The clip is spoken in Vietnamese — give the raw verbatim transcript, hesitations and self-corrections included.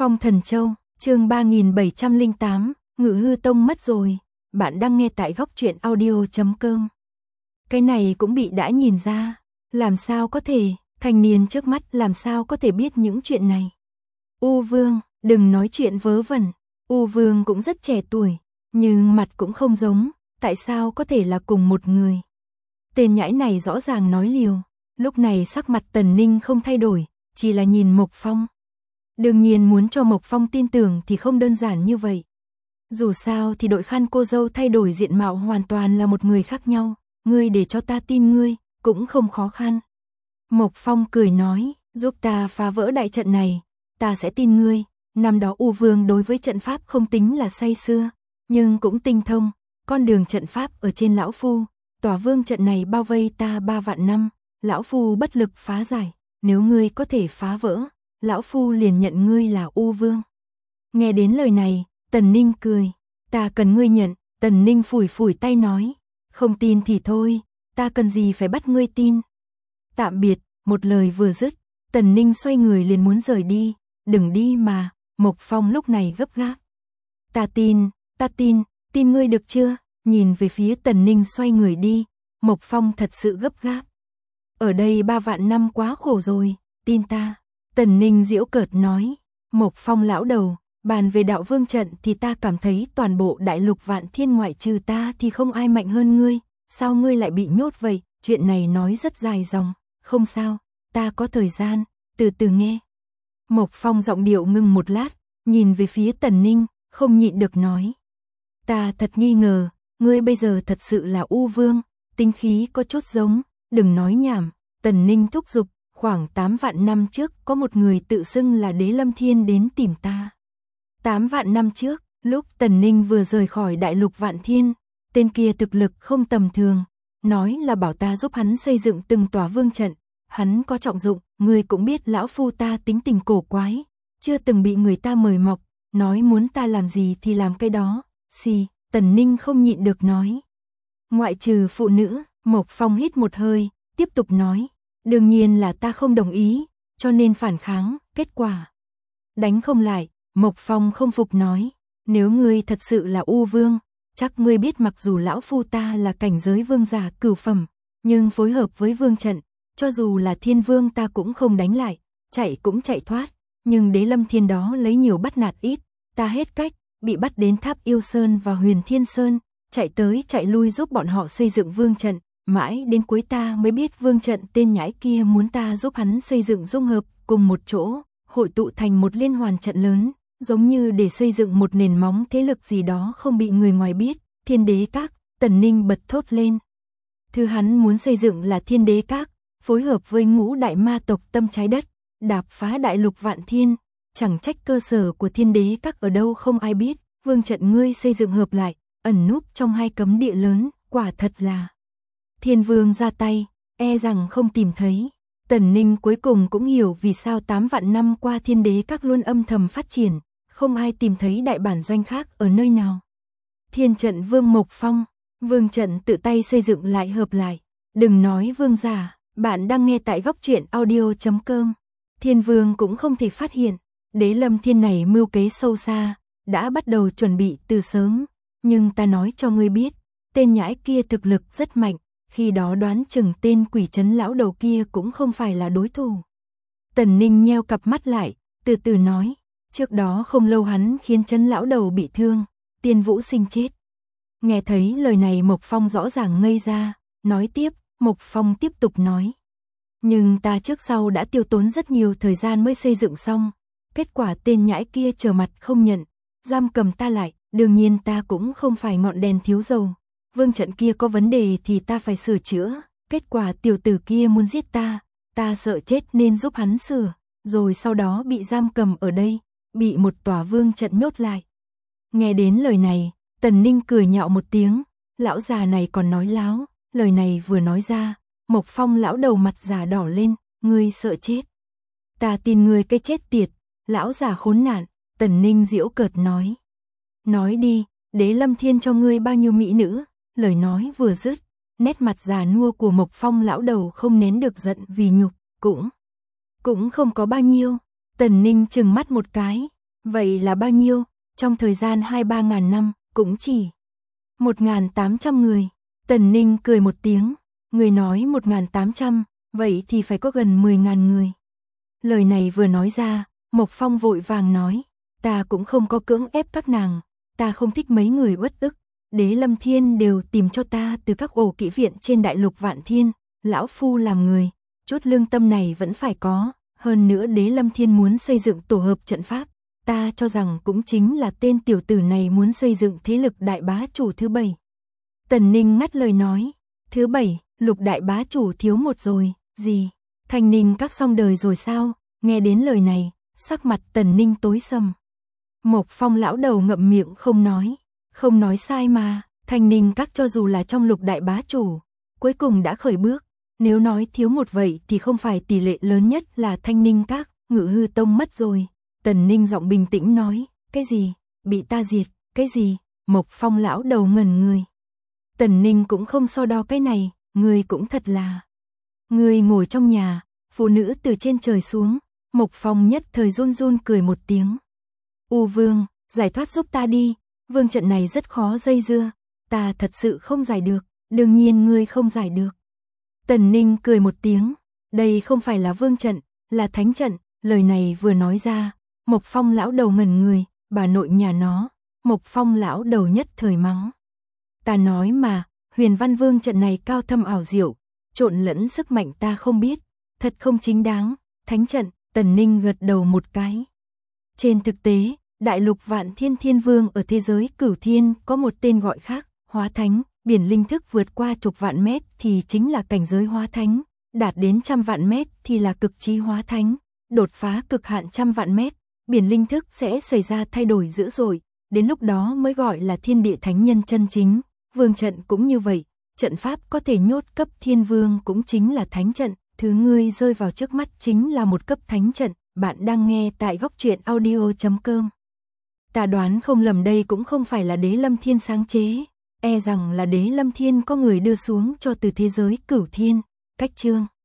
Phong Thần Châu, chương ba nghìn bảy trăm lẻ tám, Ngự Hư Tông mất rồi. Bạn đang nghe tại góc truyện audio chấm com. Cái này cũng bị đã nhìn ra, làm sao có thể, thanh niên trước mắt làm sao có thể biết những chuyện này. U Vương, đừng nói chuyện vớ vẩn, U Vương cũng rất trẻ tuổi, nhưng mặt cũng không giống, tại sao có thể là cùng một người. Tên nhãi này rõ ràng nói liều, lúc này sắc mặt Tần Ninh không thay đổi, chỉ là nhìn Mộc Phong. Đương nhiên muốn cho Mộc Phong tin tưởng thì không đơn giản như vậy. Dù sao thì đội khăn cô dâu thay đổi diện mạo hoàn toàn là một người khác nhau, ngươi để cho ta tin ngươi, cũng không khó khăn. Mộc Phong cười nói, giúp ta phá vỡ đại trận này, ta sẽ tin ngươi. Năm đó U Vương đối với trận pháp không tính là say sưa, nhưng cũng tinh thông, con đường trận pháp ở trên lão phu, tòa vương trận này bao vây ta ba vạn năm, lão phu bất lực phá giải, nếu ngươi có thể phá vỡ, lão phu liền nhận ngươi là U Vương. Nghe đến lời này, Tần Ninh cười, ta cần ngươi nhận. Tần Ninh phủi phủi tay nói, không tin thì thôi, ta cần gì phải bắt ngươi tin. Tạm biệt, một lời vừa dứt, Tần Ninh xoay người liền muốn rời đi, đừng đi mà. Mộc Phong lúc này gấp gáp. Ta tin, ta tin, tin ngươi được chưa? Nhìn về phía Tần Ninh xoay người đi, Mộc Phong thật sự gấp gáp. Ở đây ba vạn năm quá khổ rồi, tin ta. Tần Ninh giễu cợt nói, Mộc Phong lão đầu, bàn về đạo vương trận thì ta cảm thấy toàn bộ đại lục vạn thiên ngoại trừ ta thì không ai mạnh hơn ngươi, sao ngươi lại bị nhốt vậy? Chuyện này nói rất dài dòng, không sao, ta có thời gian, từ từ nghe. Mộc Phong giọng điệu ngưng một lát, nhìn về phía Tần Ninh, không nhịn được nói. Ta thật nghi ngờ, ngươi bây giờ thật sự là U Vương, tinh khí có chút giống, đừng nói nhảm. Tần Ninh thúc giục, khoảng tám vạn năm trước có một người tự xưng là Đế Lâm Thiên đến tìm ta. tám vạn năm trước, lúc Tần Ninh vừa rời khỏi đại lục vạn thiên, tên kia thực lực không tầm thường, nói là bảo ta giúp hắn xây dựng từng tòa vương trận. Hắn có trọng dụng, ngươi cũng biết lão phu ta tính tình cổ quái, chưa từng bị người ta mời mọc, nói muốn ta làm gì thì làm cái đó. Xì, Tần Ninh không nhịn được nói. Ngoại trừ phụ nữ, Mộc Phong hít một hơi, tiếp tục nói, đương nhiên là ta không đồng ý, cho nên phản kháng, kết quả đánh không lại. Mộc Phong không phục nói, nếu ngươi thật sự là U Vương, chắc ngươi biết mặc dù lão phu ta là cảnh giới vương giả cửu phẩm, nhưng phối hợp với vương trận, cho dù là thiên vương ta cũng không đánh lại, chạy cũng chạy thoát, nhưng Đế Lâm Thiên đó lấy nhiều bắt nạt ít, ta hết cách, bị bắt đến Tháp Yêu Sơn và Huyền Thiên Sơn, chạy tới chạy lui giúp bọn họ xây dựng vương trận, mãi đến cuối ta mới biết vương trận tên nhãi kia muốn ta giúp hắn xây dựng dung hợp cùng một chỗ, hội tụ thành một liên hoàn trận lớn, giống như để xây dựng một nền móng thế lực gì đó không bị người ngoài biết. Thiên Đế Các, Tần Ninh bật thốt lên. Thứ hắn muốn xây dựng là Thiên Đế Các, phối hợp với ngũ đại ma tộc tâm trái đất, đạp phá đại lục vạn thiên, chẳng trách cơ sở của Thiên Đế Các ở đâu không ai biết, vương trận ngươi xây dựng hợp lại, ẩn núp trong hai cấm địa lớn, quả thật là Thiên Vương ra tay, e rằng không tìm thấy. Tần Ninh cuối cùng cũng hiểu vì sao tám vạn năm qua Thiên Đế Các luôn âm thầm phát triển, không ai tìm thấy đại bản doanh khác ở nơi nào. Thiên trận Vương Mộc Phong, vương trận tự tay xây dựng lại hợp lại, đừng nói vương giả. Bạn đang nghe tại góc truyện audio chấm com. Thiên Vương cũng không thể phát hiện, Đế Lâm Thiên này mưu kế sâu xa, đã bắt đầu chuẩn bị từ sớm, nhưng ta nói cho ngươi biết, tên nhãi kia thực lực rất mạnh, khi đó đoán chừng tên quỷ trấn lão đầu kia cũng không phải là đối thủ. Tần Ninh nheo cặp mắt lại, từ từ nói, trước đó không lâu hắn khiến trấn lão đầu bị thương, Tiên Vũ Sinh chết. Nghe thấy lời này Mộc Phong rõ ràng ngây ra, nói tiếp. Mộc Phong tiếp tục nói, nhưng ta trước sau đã tiêu tốn rất nhiều thời gian mới xây dựng xong, kết quả tên nhãi kia trở mặt không nhận, giam cầm ta lại, đương nhiên ta cũng không phải ngọn đèn thiếu dầu, vương trận kia có vấn đề thì ta phải sửa chữa, kết quả tiểu tử kia muốn giết ta, ta sợ chết nên giúp hắn sửa, rồi sau đó bị giam cầm ở đây, bị một tòa vương trận nhốt lại. Nghe đến lời này, Tần Ninh cười nhạo một tiếng, lão già này còn nói láo. Lời này vừa nói ra, Mộc Phong lão đầu mặt già đỏ lên, ngươi sợ chết. Ta tin ngươi cái chết tiệt, lão già khốn nạn, Tần Ninh giễu cợt nói. Nói đi, Đế Lâm Thiên cho ngươi bao nhiêu mỹ nữ, lời nói vừa dứt, nét mặt già nua của Mộc Phong lão đầu không nén được giận vì nhục, cũng, cũng không có bao nhiêu. Tần Ninh trừng mắt một cái, Vậy là bao nhiêu? Trong thời gian hai ba ngàn năm, cũng chỉ một nghìn tám trăm người. Tần Ninh cười một tiếng, người nói một nghìn tám trăm, vậy thì phải có gần mười nghìn người. Lời này vừa nói ra, Mộc Phong vội vàng nói, ta cũng không có cưỡng ép các nàng, ta không thích mấy người uất ức, Đế Lâm Thiên đều tìm cho ta từ các ổ kỹ viện trên đại lục Vạn Thiên, lão phu làm người, chút lương tâm này vẫn phải có, hơn nữa Đế Lâm Thiên muốn xây dựng tổ hợp trận pháp, ta cho rằng cũng chính là tên tiểu tử này muốn xây dựng thế lực đại bá chủ thứ bảy. Tần Ninh ngắt lời nói, thứ bảy, Lục đại bá chủ thiếu một rồi, gì? Thanh Ninh các xong đời rồi sao? Nghe đến lời này, sắc mặt Tần Ninh tối sầm. Mộc Phong lão đầu ngậm miệng không nói, không nói sai mà, Thanh Ninh các cho dù là trong Lục đại bá chủ, cuối cùng đã khởi bước, nếu nói thiếu một vậy thì không phải tỷ lệ lớn nhất là Thanh Ninh các, Ngự Hư Tông mất rồi. Tần Ninh giọng bình tĩnh nói, cái gì? Bị ta diệt, cái gì? Mộc Phong lão đầu ngẩn người. Tần Ninh cũng không so đo cái này, ngươi cũng thật là. Ngươi ngồi trong nhà, phụ nữ từ trên trời xuống, Mộc Phong nhất thời run run cười một tiếng. U Vương, giải thoát giúp ta đi, vương trận này rất khó dây dưa, ta thật sự không giải được, đương nhiên ngươi không giải được. Tần Ninh cười một tiếng, đây không phải là vương trận, là thánh trận, lời này vừa nói ra, Mộc Phong lão đầu ngẩn người, bà nội nhà nó, Mộc Phong lão đầu nhất thời mắng. Ta nói mà, Huyền Văn Vương trận này cao thâm ảo diệu, trộn lẫn sức mạnh ta không biết, thật không chính đáng, thánh trận, Tần Ninh gật đầu một cái. Trên thực tế, đại lục Vạn Thiên Thiên Vương ở thế giới Cửu Thiên có một tên gọi khác, Hóa Thánh, biển linh thức vượt qua chục vạn mét thì chính là cảnh giới Hóa Thánh, đạt đến trăm vạn mét thì là cực trí Hóa Thánh, đột phá cực hạn trăm vạn mét, biển linh thức sẽ xảy ra thay đổi dữ dội, đến lúc đó mới gọi là thiên địa thánh nhân chân chính. Vương trận cũng như vậy, trận pháp có thể nhốt cấp thiên vương cũng chính là thánh trận, thứ ngươi rơi vào trước mắt chính là một cấp thánh trận, bạn đang nghe tại góc truyện audio chấm com. Ta đoán không lầm đây cũng không phải là Đế Lâm Thiên sáng chế, e rằng là Đế Lâm Thiên có người đưa xuống cho từ thế giới Cửu Thiên, cách chương.